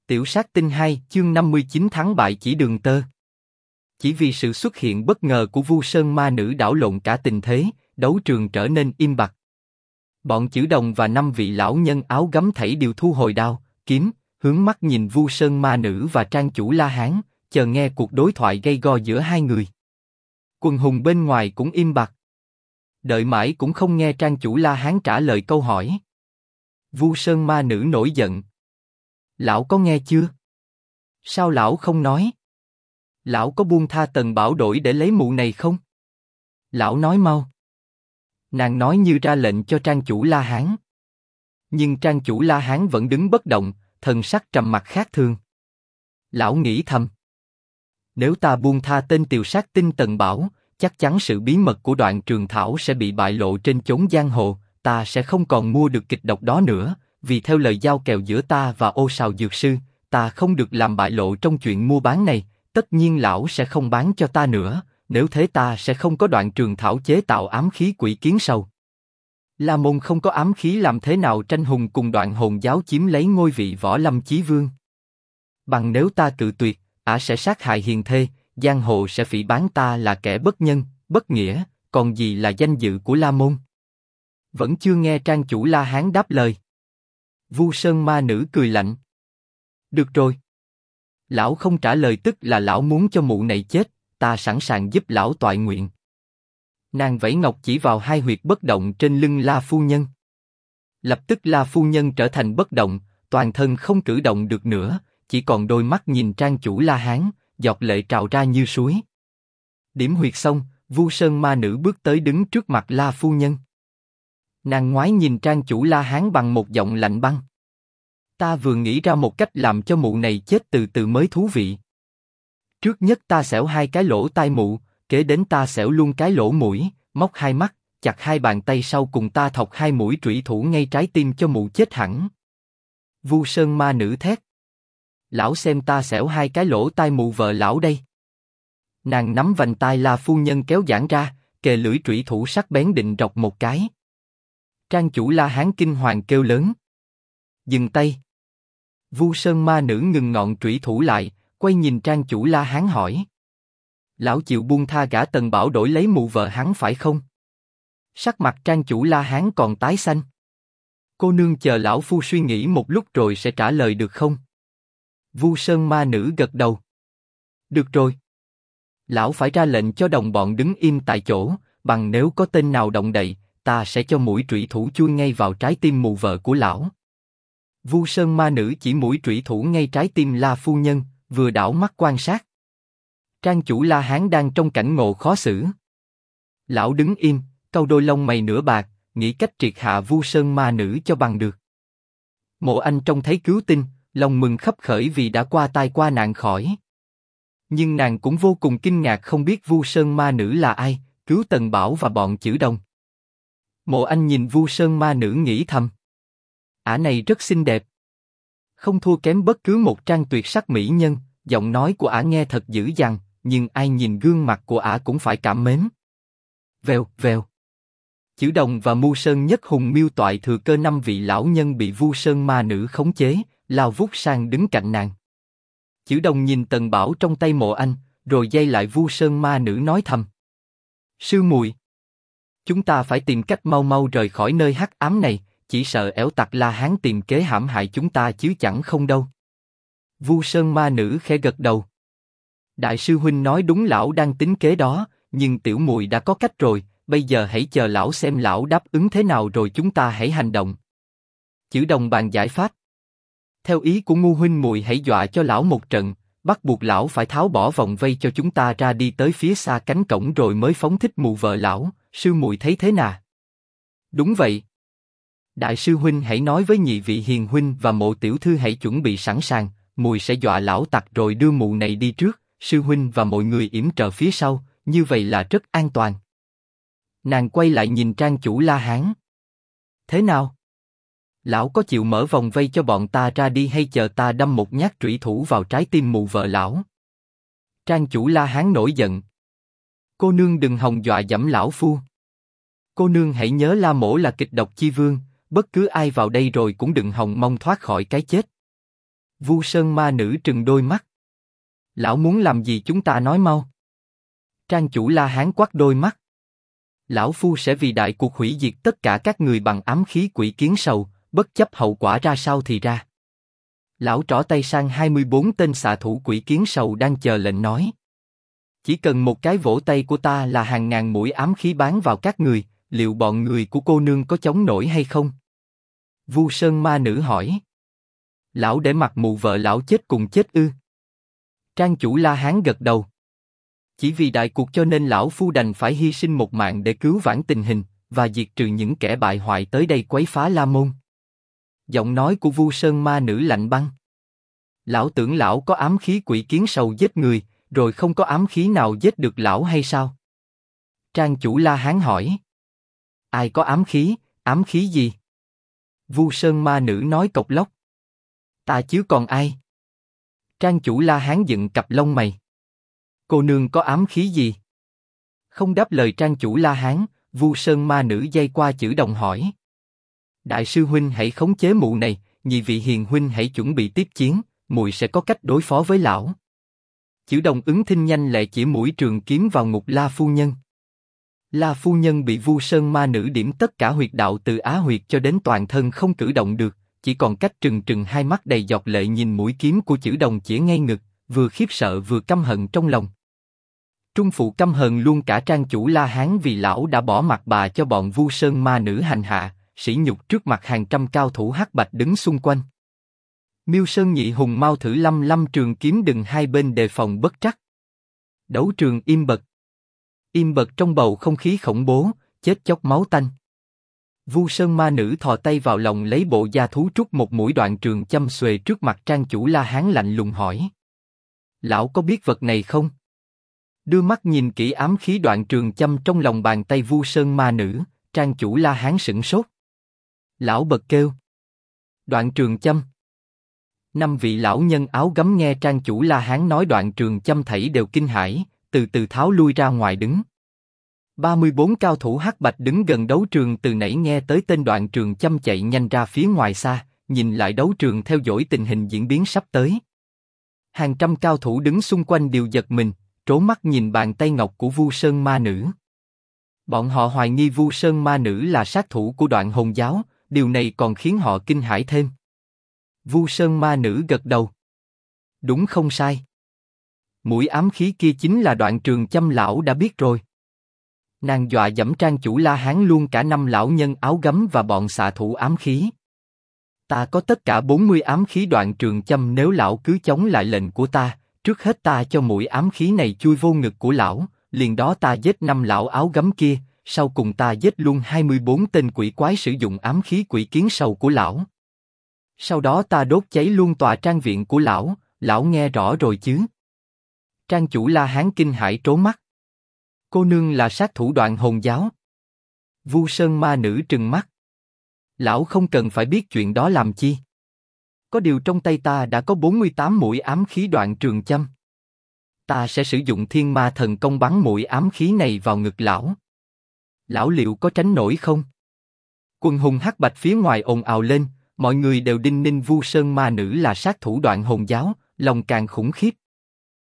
Tiểu sát tinh 2, chương 59 thắng bại chỉ đường tơ. Chỉ vì sự xuất hiện bất ngờ của Vu Sơn ma nữ đảo lộn cả tình thế, đấu trường trở nên im bặt. Bọn Chử Đồng và 5 vị lão nhân áo gấm thảy đều thu hồi đao, kiếm, hướng mắt nhìn Vu Sơn ma nữ và trang chủ La Hán, chờ nghe cuộc đối thoại gay go giữa hai người. Quần hùng bên ngoài cũng im bặt. Đợi mãi cũng không nghe trang chủ La Hán trả lời câu hỏi. Vu Sơn ma nữ nổi giận. Lão có nghe chưa? Sao lão không nói? Lão có buông tha Tần Bảo đổi để lấy mụ này không? Lão nói mau. Nàng nói như ra lệnh cho trang chủ La Hán. Nhưng trang chủ La Hán vẫn đứng bất động, thần sắc trầm mặc khác thường. Lão nghĩ thầm. Nếu ta buông tha tên tiều sát tinh Tần Bảo, chắc chắn sự bí mật của Đoạn Trường Thảo sẽ bị bại lộ trên chốn giang hồ, ta sẽ không còn mua được kịch độc đó nữa. Vì theo lời giao kèo giữa ta và Ô Sào Dược Sư, ta không được làm bại lộ trong chuyện mua bán này. Tất nhiên lão sẽ không bán cho ta nữa. Nếu thế ta sẽ không có Đoạn Trường Thảo chế tạo ám khí quỷ kiến sầu. La Môn không có ám khí làm thế nào tranh hùng cùng Đoạn Hồn giáo chiếm lấy ngôi vị Võ Lâm Chí Vương. Bằng nếu ta cự tuyệt, ả sẽ sát hại hiền thê, giang hồ sẽ phỉ báng ta là kẻ bất nhân, bất nghĩa, còn gì là danh dự của La Môn. Vẫn chưa nghe trang chủ La Hán đáp lời. Vu Sơn ma nữ cười lạnh. Được rồi. Lão không trả lời tức là lão muốn cho mụ này chết, ta sẵn sàng giúp lão toại nguyện. Nàng vẫy ngọc chỉ vào hai huyệt bất động trên lưng La Phu Nhân. Lập tức La Phu Nhân trở thành bất động, toàn thân không cử động được nữa, chỉ còn đôi mắt nhìn trang chủ La Hán, giọt lệ trào ra như suối. Điểm huyệt xong, Vu Sơn ma nữ bước tới đứng trước mặt La Phu Nhân. Nàng ngoái nhìn trang chủ La Hán bằng một giọng lạnh băng. Ta vừa nghĩ ra một cách làm cho mụ này chết từ từ mới thú vị. Trước nhất ta xẻo hai cái lỗ tai mụ, kế đến ta xẻo luôn cái lỗ mũi, móc hai mắt, chặt hai bàn tay, sau cùng ta thọc hai mũi trụy thủ ngay trái tim cho mụ chết hẳn. Vu Sơn ma nữ thét. Lão xem ta xẻo hai cái lỗ tai mụ vợ lão đây. Nàng nắm vành tai La Phu Nhân kéo giãn ra, kề lưỡi trụy thủ sắc bén định rọc một cái. Trang chủ La Hán kinh hoàng kêu lớn. Dừng tay. Vu Sơn ma nữ ngừng ngọn trụy thủ lại, quay nhìn trang chủ La Hán hỏi. Lão chịu buông tha gã Tần Bảo đổi lấy mụ vợ hắn phải không? Sắc mặt trang chủ La Hán còn tái xanh. Cô nương chờ lão phu suy nghĩ một lúc rồi sẽ trả lời được không? Vu Sơn ma nữ gật đầu. Được rồi. Lão phải ra lệnh cho đồng bọn đứng im tại chỗ, bằng nếu có tên nào động đậy, ta sẽ cho mũi trụy thủ chui ngay vào trái tim mụ vợ của lão. Vu Sơn ma nữ chỉ mũi trụy thủ ngay trái tim La Phu Nhân, vừa đảo mắt quan sát. Trang chủ La Hán đang trong cảnh ngộ khó xử. Lão đứng im, cau đôi lông mày nửa bạc, nghĩ cách triệt hạ Vu Sơn ma nữ cho bằng được. Mộ Anh trông thấy cứu tinh, lòng mừng khấp khởi vì đã qua tai qua nạn khỏi. Nhưng nàng cũng vô cùng kinh ngạc không biết Vu Sơn ma nữ là ai, cứu Tần Bảo và bọn Chử Đồng. Mộ Anh nhìn Vu Sơn ma nữ nghĩ thầm. Ả này rất xinh đẹp. Không thua kém bất cứ một trang tuyệt sắc mỹ nhân, giọng nói của ả nghe thật dữ dằn, nhưng ai nhìn gương mặt của ả cũng phải cảm mến. Vèo, vèo. Chử Đồng và Mưu Sơn Nhất Hùng Miêu Toại thừa cơ 5 vị lão nhân bị Vu Sơn ma nữ khống chế, lao vút sang đứng cạnh nàng. Chử Đồng nhìn Tần Bảo trong tay Mộ Anh, rồi giây lại Vu Sơn ma nữ nói thầm. Sư muội, chúng ta phải tìm cách mau mau rời khỏi nơi hắc ám này, chỉ sợ ẻo tặc La Hán tìm kế hãm hại chúng ta chứ chẳng không đâu. Vu Sơn ma nữ khẽ gật đầu. Đại sư huynh nói đúng, lão đang tính kế đó, nhưng tiểu muội đã có cách rồi, bây giờ hãy chờ lão xem lão đáp ứng thế nào rồi chúng ta hãy hành động. Chử Đồng bàn giải pháp. Theo ý của Ngu huynh muội hãy dọa cho lão một trận, bắt buộc lão phải tháo bỏ vòng vây cho chúng ta ra đi tới phía xa cánh cổng rồi mới phóng thích mụ vợ lão, sư muội thấy thế nào? Đúng vậy. Đại sư huynh hãy nói với nhị vị hiền huynh và Mộ tiểu thư hãy chuẩn bị sẵn sàng, muội sẽ dọa lão tặc rồi đưa mụ này đi trước, sư huynh và mọi người yểm trợ phía sau, như vậy là rất an toàn. Nàng quay lại nhìn trang chủ La Hán. Thế nào? Lão có chịu mở vòng vây cho bọn ta ra đi hay chờ ta đâm một nhát trụy thủ vào trái tim mụ vợ lão? Trang chủ La Hán nổi giận. Cô nương đừng hòng dọa dẫm lão phu. Cô nương hãy nhớ La mỗ là kịch độc chi vương, bất cứ ai vào đây rồi cũng đừng hòng mong thoát khỏi cái chết. Vu Sơn ma nữ trừng đôi mắt. Lão muốn làm gì chúng ta nói mau. Trang chủ La Hán quát đôi mắt. Lão phu sẽ vì đại cuộc hủy diệt tất cả các người bằng ám khí quỷ kiến sầu, bất chấp hậu quả ra sao thì ra. Lão trỏ tay sang 24 tên xạ thủ quỷ kiến sầu đang chờ lệnh nói. Chỉ cần một cái vỗ tay của ta là hàng ngàn mũi ám khí bắn vào các người, liệu bọn người của cô nương có chống nổi hay không? Vu Sơn ma nữ hỏi. Lão để mặt mụ vợ lão chết cùng chết ư? Trang chủ La Hán gật đầu. Chỉ vì đại cuộc cho nên lão phu đành phải hy sinh một mạng để cứu vãn tình hình và diệt trừ những kẻ bại hoại tới đây quấy phá La Môn. Giọng nói của Vu Sơn ma nữ lạnh băng. Lão tưởng lão có ám khí quỷ kiến sầu giết người, rồi không có ám khí nào giết được lão hay sao? Trang chủ La Hán hỏi. Ai có ám khí gì? Vu Sơn ma nữ nói cộc lốc. Ta chứ còn ai? Trang chủ La Hán dựng cặp lông mày. Cô nương có ám khí gì? Không đáp lời trang chủ La Hán, Vu Sơn ma nữ dây qua chữ đồng hỏi. Đại sư huynh hãy khống chế mụ này, nhị vị hiền huynh hãy chuẩn bị tiếp chiến, muội sẽ có cách đối phó với lão. Chữ đồng ứng thinh nhanh lẹ chỉ mũi trường kiếm vào ngục La phu nhân. La phu nhân bị Vu Sơn ma nữ điểm tất cả huyệt đạo từ á huyệt cho đến toàn thân không cử động được, chỉ còn cách trừng trừng hai mắt đầy giọt lệ nhìn mũi kiếm của chữ đồng chĩa ngay ngực, vừa khiếp sợ vừa căm hận trong lòng. Trung phụ căm hận luôn cả trang chủ La Hán vì lão đã bỏ mặt bà cho bọn Vu Sơn ma nữ hành hạ, sỉ nhục trước mặt hàng trăm cao thủ hắc bạch đứng xung quanh. Miêu Sơn nhị hùng mau thử lâm trường kiếm đừng hai bên đề phòng bất trắc. Đấu trường im bật trong bầu không khí khủng bố, chết chóc máu tanh. Vu Sơn ma nữ thò tay vào lòng lấy bộ da thú trút một mũi đoạn trường châm xuề trước mặt trang chủ La Hán lạnh lùng hỏi. Lão có biết vật này không? Đưa mắt nhìn kỹ ám khí đoạn trường châm trong lòng bàn tay Vu Sơn ma nữ, trang chủ La Hán sửng sốt. Lão bật kêu. Đoạn trường châm. Năm vị lão nhân áo gấm nghe trang chủ La Hán nói đoạn trường châm thảy đều kinh hãi, từ từ tháo lui ra ngoài đứng. 34 cao thủ hắc bạch đứng gần đấu trường từ nãy nghe tới tên đoạn trường châm chạy nhanh ra phía ngoài xa, nhìn lại đấu trường theo dõi tình hình diễn biến sắp tới. Hàng trăm cao thủ đứng xung quanh đều giật mình, trố mắt nhìn bàn tay ngọc của Vu Sơn ma nữ. Bọn họ hoài nghi Vu Sơn ma nữ là sát thủ của Đoạn Hồn giáo, điều này còn khiến họ kinh hãi thêm. Vu Sơn ma nữ gật đầu. Đúng không sai. Mũi ám khí kia chính là đoạn trường châm lão đã biết rồi. Nàng dọa dẫm trang chủ La Hán luôn cả năm lão nhân áo gấm và bọn xạ thủ ám khí. Ta có tất cả 40 ám khí đoạn trường châm, nếu lão cứ chống lại lệnh của ta, trước hết ta cho mũi ám khí này chui vô ngực của lão, liền đó ta giết 5 lão áo gấm kia, sau cùng ta giết luôn 24 tên quỷ quái sử dụng ám khí quỷ kiến sầu của lão. Sau đó ta đốt cháy luôn tòa trang viện của lão nghe rõ rồi chứ? Trang chủ La Hán kinh hãi trố mắt. Cô nương là sát thủ Đoạn Hồn giáo. Vu Sơn ma nữ trừng mắt. Lão không cần phải biết chuyện đó làm chi. Có điều trong tay ta đã có 48 mũi ám khí đoạn trường châm. Ta sẽ sử dụng Thiên Ma Thần Công bắn mũi ám khí này vào ngực lão. Lão liệu có tránh nổi không? Quần hùng hắc bạch phía ngoài ồn ào lên, mọi người đều đinh ninh Vu Sơn ma nữ là sát thủ Đoạn Hồn giáo, lòng càng khủng khiếp.